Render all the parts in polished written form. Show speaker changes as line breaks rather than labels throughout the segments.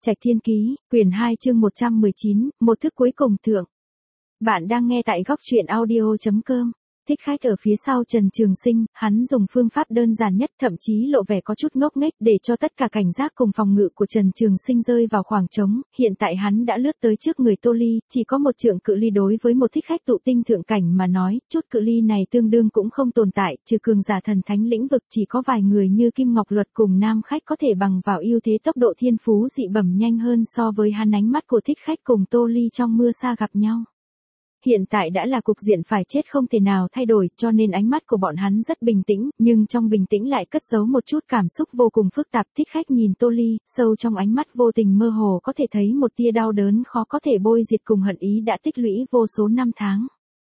Trạch Thiên Ký, quyển 2 chương 119, một thức cuối cùng thượng. Bạn đang nghe tại góc truyện audio.com. Thích Khách ở phía sau Trần Trường Sinh, hắn dùng phương pháp đơn giản nhất, thậm chí lộ vẻ có chút ngốc nghếch để cho tất cả cảnh giác cùng phòng ngự của Trần Trường Sinh rơi vào khoảng trống. Hiện tại hắn đã lướt tới trước người Tô Ly, chỉ có một trượng cự ly đối với một thích khách tụ tinh thượng cảnh mà nói, chút cự ly này tương đương cũng không tồn tại, trừ cường giả thần thánh lĩnh vực chỉ có vài người như Kim Ngọc Luật cùng Nam Khách có thể bằng vào ưu thế tốc độ thiên phú dị bẩm nhanh hơn so với hắn. Ánh mắt của thích khách cùng Tô Ly trong mưa sa gặp nhau. Hiện tại đã là cục diện phải chết không thể nào thay đổi, cho nên ánh mắt của bọn hắn rất bình tĩnh, nhưng trong bình tĩnh lại cất giấu một chút cảm xúc vô cùng phức tạp. Thích khách nhìn Tô Ly, sâu trong ánh mắt vô tình mơ hồ có thể thấy một tia đau đớn khó có thể bôi diệt cùng hận ý đã tích lũy vô số năm tháng.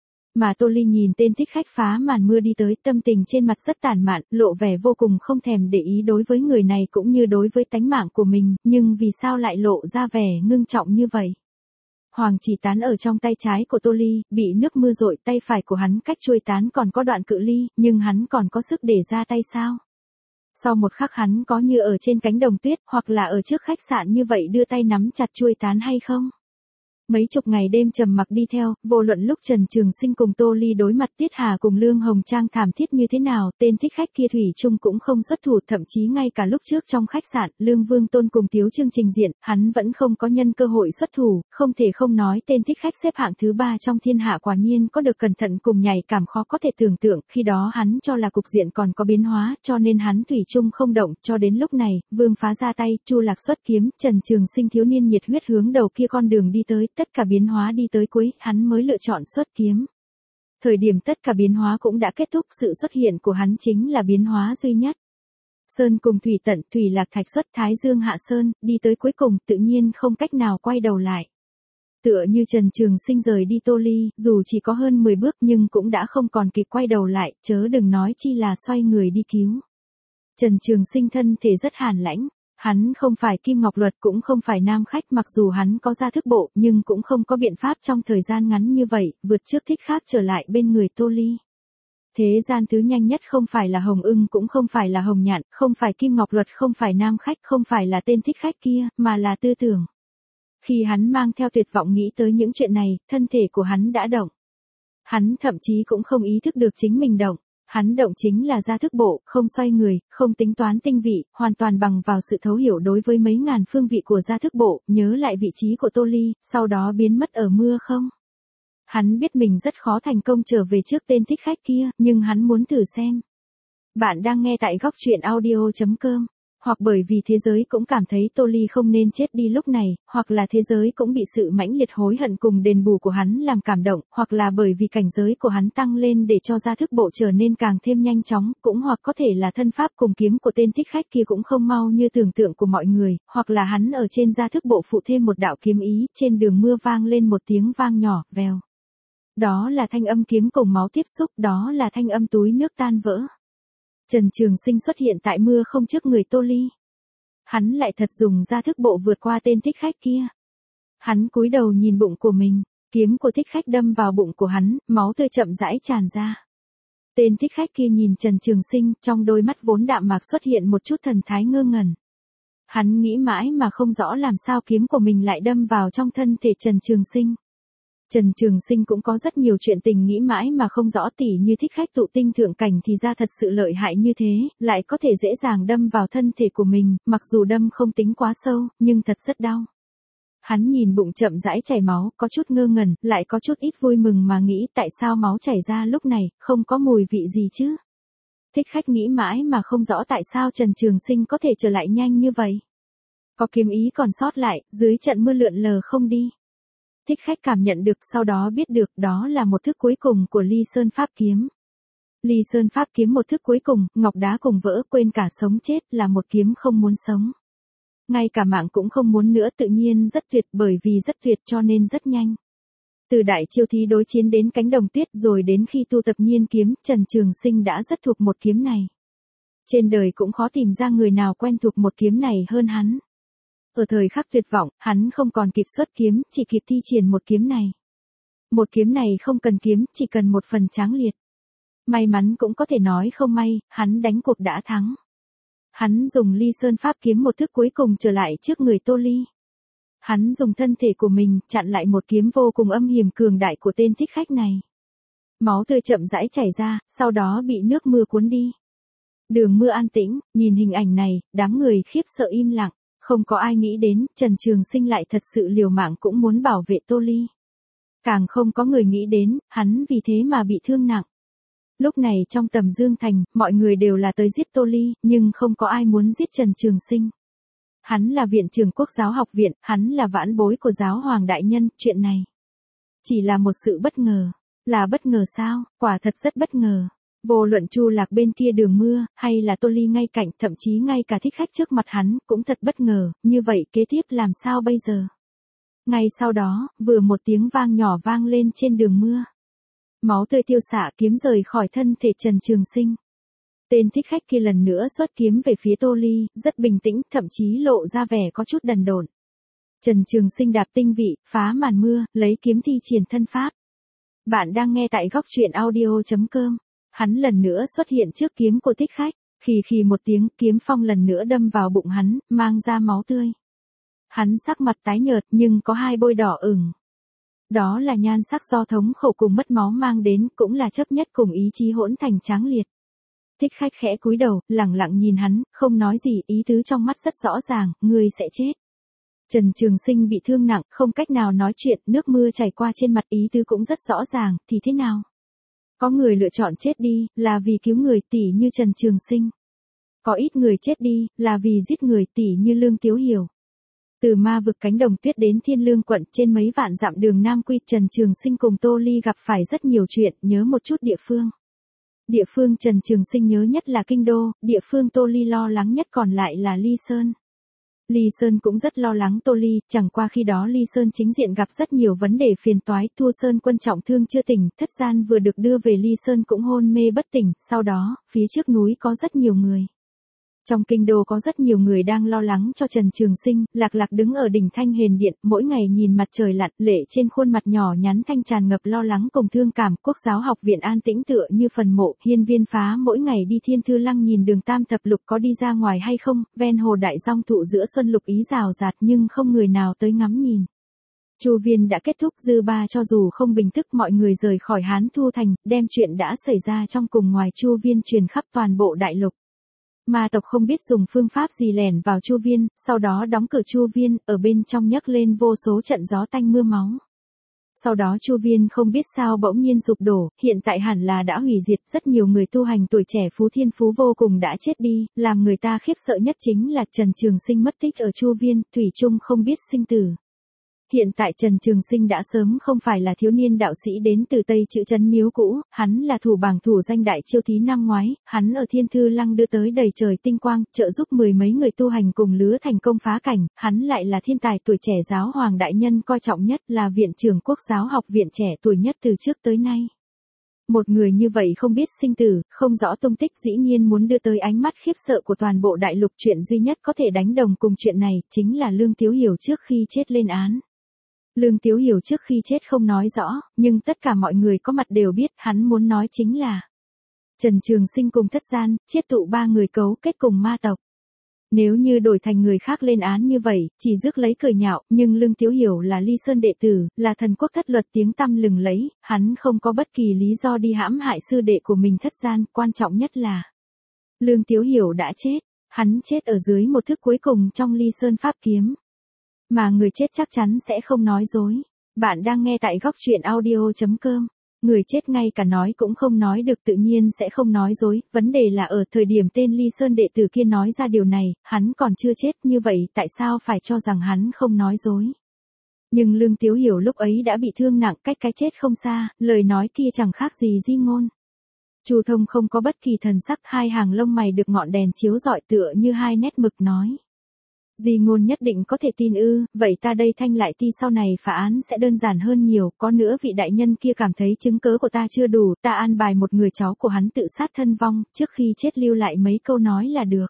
Mà Tô Ly nhìn tên thích khách phá màn mưa đi tới, tâm tình trên mặt rất tản mạn, lộ vẻ vô cùng không thèm để ý đối với người này cũng như đối với tánh mạng của mình, nhưng vì sao lại lộ ra vẻ ngưng trọng như vậy? Hoàng chỉ tán ở trong tay trái của Tô Ly, bị nước mưa dội, tay phải của hắn cách chuôi tán còn có đoạn cự ly, nhưng hắn còn có sức để ra tay sao? Sau một khắc hắn có như ở trên cánh đồng tuyết, hoặc là ở trước khách sạn như vậy đưa tay nắm chặt chuôi tán hay không? Mấy chục ngày đêm trầm mặc đi theo, vô luận lúc Trần Trường Sinh cùng Tô Ly đối mặt Tiết Hà cùng Lương Hồng Trang thảm thiết như thế nào, tên thích khách kia thủy chung cũng không xuất thủ, thậm chí ngay cả lúc trước trong khách sạn, Lương Vương Tôn cùng Tiếu Chương trình diện, hắn vẫn không có nhân cơ hội xuất thủ, không thể không nói tên thích khách xếp hạng thứ 3 trong thiên hạ quả nhiên có được cẩn thận cùng nhạy cảm khó có thể tưởng tượng, khi đó hắn cho là cục diện còn có biến hóa, cho nên hắn thủy chung không động, cho đến lúc này, Vương phá ra tay, Chu Lạc xuất kiếm, Trần Trường Sinh thiếu niên nhiệt huyết hướng đầu kia con đường đi tới. Tất cả biến hóa đi tới cuối, hắn mới lựa chọn xuất kiếm. Thời điểm tất cả biến hóa cũng đã kết thúc, sự xuất hiện của hắn chính là biến hóa duy nhất. Sơn cùng thủy tận, thủy lạc thạch xuất, thái dương hạ sơn, đi tới cuối cùng, tự nhiên không cách nào quay đầu lại. Tựa như Trần Trường Sinh rời đi Tô Ly, dù chỉ có hơn 10 bước nhưng cũng đã không còn kịp quay đầu lại, chớ đừng nói chi là xoay người đi cứu. Trần Trường Sinh thân thể rất hàn lãnh. Hắn không phải Kim Ngọc Luật cũng không phải Nam Khách, mặc dù hắn có ra thức bộ nhưng cũng không có biện pháp trong thời gian ngắn như vậy, vượt trước thích khác trở lại bên người Tô Ly. Thế gian thứ nhanh nhất không phải là Hồng Ưng cũng không phải là Hồng Nhạn, không phải Kim Ngọc Luật, không phải Nam Khách, không phải là tên thích khách kia, mà là tư tưởng. Khi hắn mang theo tuyệt vọng nghĩ tới những chuyện này, thân thể của hắn đã động. Hắn thậm chí cũng không ý thức được chính mình động. Hắn động chính là ra thức bộ, không xoay người, không tính toán tinh vị, hoàn toàn bằng vào sự thấu hiểu đối với mấy ngàn phương vị của ra thức bộ, nhớ lại vị trí của Tô Ly, sau đó biến mất ở mưa không. Hắn biết mình rất khó thành công trở về trước tên thích khách kia, nhưng hắn muốn thử xem. Bạn đang nghe tại góc truyện audio.com. Hoặc bởi vì thế giới cũng cảm thấy Tô Ly không nên chết đi lúc này, hoặc là thế giới cũng bị sự mãnh liệt hối hận cùng đền bù của hắn làm cảm động, hoặc là bởi vì cảnh giới của hắn tăng lên để cho ra thức bộ trở nên càng thêm nhanh chóng, cũng hoặc có thể là thân pháp cùng kiếm của tên thích khách kia cũng không mau như tưởng tượng của mọi người, hoặc là hắn ở trên ra thức bộ phụ thêm một đạo kiếm ý, trên đường mưa vang lên một tiếng vang nhỏ, vèo. Đó là thanh âm kiếm cùng máu tiếp xúc, đó là thanh âm túi nước tan vỡ. Trần Trường Sinh xuất hiện tại mưa không trước người Tô Ly. Hắn lại thật dùng ra thức bộ vượt qua tên thích khách kia. Hắn cúi đầu nhìn bụng của mình, kiếm của thích khách đâm vào bụng của hắn, máu tươi chậm rãi tràn ra. Tên thích khách kia nhìn Trần Trường Sinh, trong đôi mắt vốn đạm mạc xuất hiện một chút thần thái ngơ ngẩn. Hắn nghĩ mãi mà không rõ làm sao kiếm của mình lại đâm vào trong thân thể Trần Trường Sinh. Trần Trường Sinh cũng có rất nhiều chuyện tình nghĩ mãi mà không rõ, tỉ như thích khách tụ tinh thượng cảnh thì ra thật sự lợi hại như thế, lại có thể dễ dàng đâm vào thân thể của mình, mặc dù đâm không tính quá sâu, nhưng thật rất đau. Hắn nhìn bụng chậm rãi chảy máu, có chút ngơ ngẩn, lại có chút ít vui mừng mà nghĩ tại sao máu chảy ra lúc này, không có mùi vị gì chứ. Thích khách nghĩ mãi mà không rõ tại sao Trần Trường Sinh có thể trở lại nhanh như vậy. Có kiếm ý còn sót lại, dưới trận mưa lượn lờ không đi. Thích khách cảm nhận được, sau đó biết được đó là một thức cuối cùng của Ly Sơn Pháp Kiếm. Ly Sơn Pháp Kiếm một thức cuối cùng, ngọc đá cùng vỡ, quên cả sống chết, là một kiếm không muốn sống. Ngay cả mạng cũng không muốn nữa, tự nhiên rất tuyệt, bởi vì rất tuyệt cho nên rất nhanh. Từ đại chiêu thí đối chiến đến cánh đồng tuyết rồi đến khi tu tập nhiên kiếm, Trần Trường Sinh đã rất thuộc một kiếm này. Trên đời cũng khó tìm ra người nào quen thuộc một kiếm này hơn hắn. Ở thời khắc tuyệt vọng, hắn không còn kịp xuất kiếm, chỉ kịp thi triển một kiếm này. Một kiếm này không cần kiếm, chỉ cần một phần tráng liệt. May mắn cũng có thể nói không may, hắn đánh cuộc đã thắng. Hắn dùng Ly Sơn Pháp Kiếm một thức cuối cùng trở lại trước người Tô Ly. Hắn dùng thân thể của mình chặn lại một kiếm vô cùng âm hiểm cường đại của tên thích khách này. Máu tươi chậm rãi chảy ra, sau đó bị nước mưa cuốn đi. Đường mưa an tĩnh, nhìn hình ảnh này, đám người khiếp sợ im lặng. Không có ai nghĩ đến, Trần Trường Sinh lại thật sự liều mạng cũng muốn bảo vệ Tô Ly. Càng không có người nghĩ đến, hắn vì thế mà bị thương nặng. Lúc này trong Tầm Dương Thành, mọi người đều là tới giết Tô Ly, nhưng không có ai muốn giết Trần Trường Sinh. Hắn là viện trưởng Quốc giáo học viện, hắn là vãn bối của giáo hoàng đại nhân, chuyện này chỉ là một sự bất ngờ. Là bất ngờ sao? Quả thật rất bất ngờ. Vô luận Chu Lạc bên kia đường mưa, hay là Tô Ly ngay cạnh, thậm chí ngay cả thích khách trước mặt hắn, cũng thật bất ngờ, như vậy kế tiếp làm sao bây giờ? Ngay sau đó, vừa một tiếng vang nhỏ vang lên trên đường mưa. Máu tươi tiêu xạ kiếm rời khỏi thân thể Trần Trường Sinh. Tên thích khách kia lần nữa xuất kiếm về phía Tô Ly, rất bình tĩnh, thậm chí lộ ra vẻ có chút đần độn. Trần Trường Sinh đạp tinh vị, phá màn mưa, lấy kiếm thi triển thân pháp. Bạn đang nghe tại góc truyện audio.com. Hắn lần nữa xuất hiện trước kiếm của thích khách, khì một tiếng, kiếm phong lần nữa đâm vào bụng hắn, mang ra máu tươi. Hắn sắc mặt tái nhợt nhưng có hai bôi đỏ ửng. Đó là nhan sắc do thống khổ cùng mất máu mang đến, cũng là chấp nhất cùng ý chí hỗn thành tráng liệt. Thích khách khẽ cúi đầu, lẳng lặng nhìn hắn, không nói gì, ý tứ trong mắt rất rõ ràng, ngươi sẽ chết. Trần Trường Sinh bị thương nặng, không cách nào nói chuyện, nước mưa chảy qua trên mặt, ý tứ cũng rất rõ ràng, thì thế nào? Có người lựa chọn chết đi, là vì cứu người, tỉ như Trần Trường Sinh. Có ít người chết đi, là vì giết người, tỉ như Lương Tiếu Hiểu. Từ ma vực cánh đồng tuyết đến Thiên Lương quận, trên mấy vạn dặm đường Nam Quy, Trần Trường Sinh cùng Tô Ly gặp phải rất nhiều chuyện, nhớ một chút địa phương. Địa phương Trần Trường Sinh nhớ nhất là Kinh Đô, địa phương Tô Ly lo lắng nhất còn lại là Ly Sơn. Ly Sơn cũng rất lo lắng Tô Ly, chẳng qua khi đó Ly Sơn chính diện gặp rất nhiều vấn đề phiền toái, Thua Sơn Quân trọng thương chưa tỉnh, Thất Gian vừa được đưa về Ly Sơn cũng hôn mê bất tỉnh, sau đó, phía trước núi có rất nhiều người. Trong kinh đô có rất nhiều người đang lo lắng cho Trần Trường Sinh, Lạc Lạc đứng ở đỉnh Thanh Hền Điện, mỗi ngày nhìn mặt trời lặn, lệ trên khuôn mặt nhỏ nhắn thanh tràn ngập lo lắng cùng thương cảm, Quốc giáo học viện an tĩnh tựa như phần mộ, Hiên Viên Phá mỗi ngày đi Thiên Thư Lăng nhìn Đường Tam Thập Lục có đi ra ngoài hay không, ven hồ đại dong thụ giữa xuân lục ý rào rạt nhưng không người nào tới ngắm nhìn. Chu viên đã kết thúc dư ba, cho dù không bình thức mọi người rời khỏi Hán Thu Thành, đem chuyện đã xảy ra trong cùng ngoài Chu viên truyền khắp toàn bộ đại lục. Ma tộc không biết dùng phương pháp gì lẻn vào Chu viên, sau đó đóng cửa Chu viên, ở bên trong nhấc lên vô số trận gió tanh mưa máu. Sau đó Chu viên không biết sao bỗng nhiên sụp đổ, hiện tại hẳn là đã hủy diệt, rất nhiều người tu hành tuổi trẻ phú thiên phú vô cùng đã chết đi, làm người ta khiếp sợ nhất chính là Trần Trường Sinh mất tích ở Chu viên, thủy chung không biết sinh tử. Hiện tại Trần Trường Sinh đã sớm không phải là thiếu niên đạo sĩ đến từ Tây Chữ Trấn Miếu cũ, hắn là thủ bảng thủ danh đại chiêu thí năm ngoái, hắn ở Thiên Thư Lăng đưa tới đầy trời tinh quang, trợ giúp mười mấy người tu hành cùng lứa thành công phá cảnh, hắn lại là thiên tài tuổi trẻ giáo hoàng đại nhân coi trọng nhất, là viện trưởng Quốc giáo học viện trẻ tuổi nhất từ trước tới nay. Một người như vậy không biết sinh tử, không rõ tung tích, dĩ nhiên muốn đưa tới ánh mắt khiếp sợ của toàn bộ đại lục. Chuyện duy nhất có thể đánh đồng cùng chuyện này, chính là Lương Tiếu Hiểu trước khi chết lên án. Lương Tiếu Hiểu trước khi chết không nói rõ, nhưng tất cả mọi người có mặt đều biết hắn muốn nói chính là Trần Trường Sinh cùng Thất Gian, chiết tụ ba người cấu kết cùng ma tộc. Nếu như đổi thành người khác lên án như vậy, chỉ rước lấy cười nhạo, nhưng Lương Tiếu Hiểu là Ly Sơn đệ tử, là thần quốc thất luật tiếng tăm lừng lẫy, hắn không có bất kỳ lý do đi hãm hại sư đệ của mình Thất Gian, quan trọng nhất là Lương Tiếu Hiểu đã chết, hắn chết ở dưới một thức cuối cùng trong Ly Sơn pháp kiếm. Mà người chết chắc chắn sẽ không nói dối. Bạn đang nghe tại góc truyện audio.com. Người chết ngay cả nói cũng không nói được tự nhiên sẽ không nói dối. Vấn đề là ở thời điểm tên Ly Sơn đệ tử kia nói ra điều này, hắn còn chưa chết, như vậy tại sao phải cho rằng hắn không nói dối. Nhưng Lương Tiếu Hiểu lúc ấy đã bị thương nặng, cách cái chết không xa, lời nói kia chẳng khác gì di ngôn. Chu Thông không có bất kỳ thần sắc, hai hàng lông mày được ngọn đèn chiếu rọi tựa như hai nét mực nói. Di ngôn nhất định có thể tin ư, vậy ta đây Thanh Lại Ti sau này phá án sẽ đơn giản hơn nhiều, có nữa vị đại nhân kia cảm thấy chứng cớ của ta chưa đủ, ta an bài một người cháu của hắn tự sát thân vong, trước khi chết lưu lại mấy câu nói là được.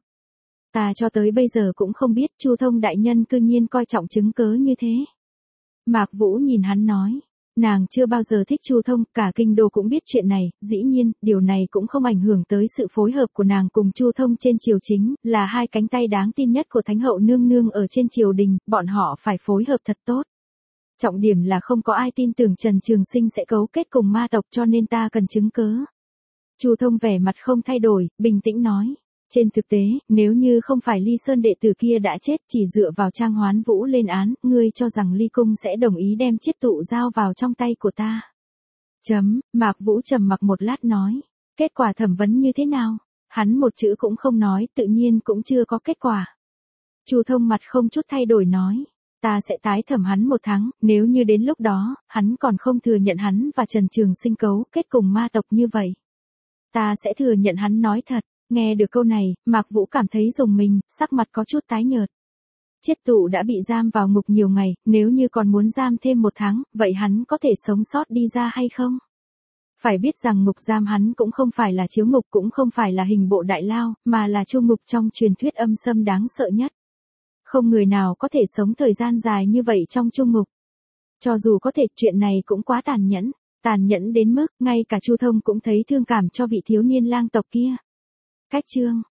Ta cho tới bây giờ cũng không biết Chu Thông đại nhân cư nhiên coi trọng chứng cớ như thế. Mạc Vũ nhìn hắn nói, Nàng chưa bao giờ thích Chu Thông, cả kinh đô cũng biết chuyện này, dĩ nhiên, điều này cũng không ảnh hưởng tới sự phối hợp của nàng cùng Chu Thông trên triều chính, là hai cánh tay đáng tin nhất của Thánh hậu nương nương ở trên triều đình, bọn họ phải phối hợp thật tốt. Trọng điểm là không có ai tin tưởng Trần Trường Sinh sẽ cấu kết cùng ma tộc cho nên ta cần chứng cớ. Chu Thông vẻ mặt không thay đổi, bình tĩnh nói. Trên thực tế, nếu như không phải Ly Sơn đệ tử kia đã chết chỉ dựa vào Trang Hoán Vũ lên án, ngươi cho rằng Ly Cung sẽ đồng ý đem chiết tụ giao vào trong tay của ta. Mạc Vũ trầm mặc một lát nói. Kết quả thẩm vấn như thế nào? Hắn một chữ cũng không nói, tự nhiên cũng chưa có kết quả. Chu Thông mặt không chút thay đổi nói. Ta sẽ tái thẩm hắn 1 tháng, nếu như đến lúc đó, hắn còn không thừa nhận hắn và Trần Trường Sinh cấu kết cùng ma tộc như vậy. Ta sẽ thừa nhận hắn nói thật. Nghe được câu này, Mạc Vũ cảm thấy rùng mình, sắc mặt có chút tái nhợt. Chiết tụ đã bị giam vào ngục nhiều ngày, nếu như còn muốn giam thêm 1 tháng, vậy hắn có thể sống sót đi ra hay không? Phải biết rằng ngục giam hắn cũng không phải là chiếu ngục, cũng không phải là hình bộ đại lao, mà là chu ngục trong truyền thuyết âm xâm đáng sợ nhất. Không người nào có thể sống thời gian dài như vậy trong chu ngục. Cho dù có thể, chuyện này cũng quá tàn nhẫn đến mức ngay cả Chu Thông cũng thấy thương cảm cho vị thiếu niên lang tộc kia. Cách chương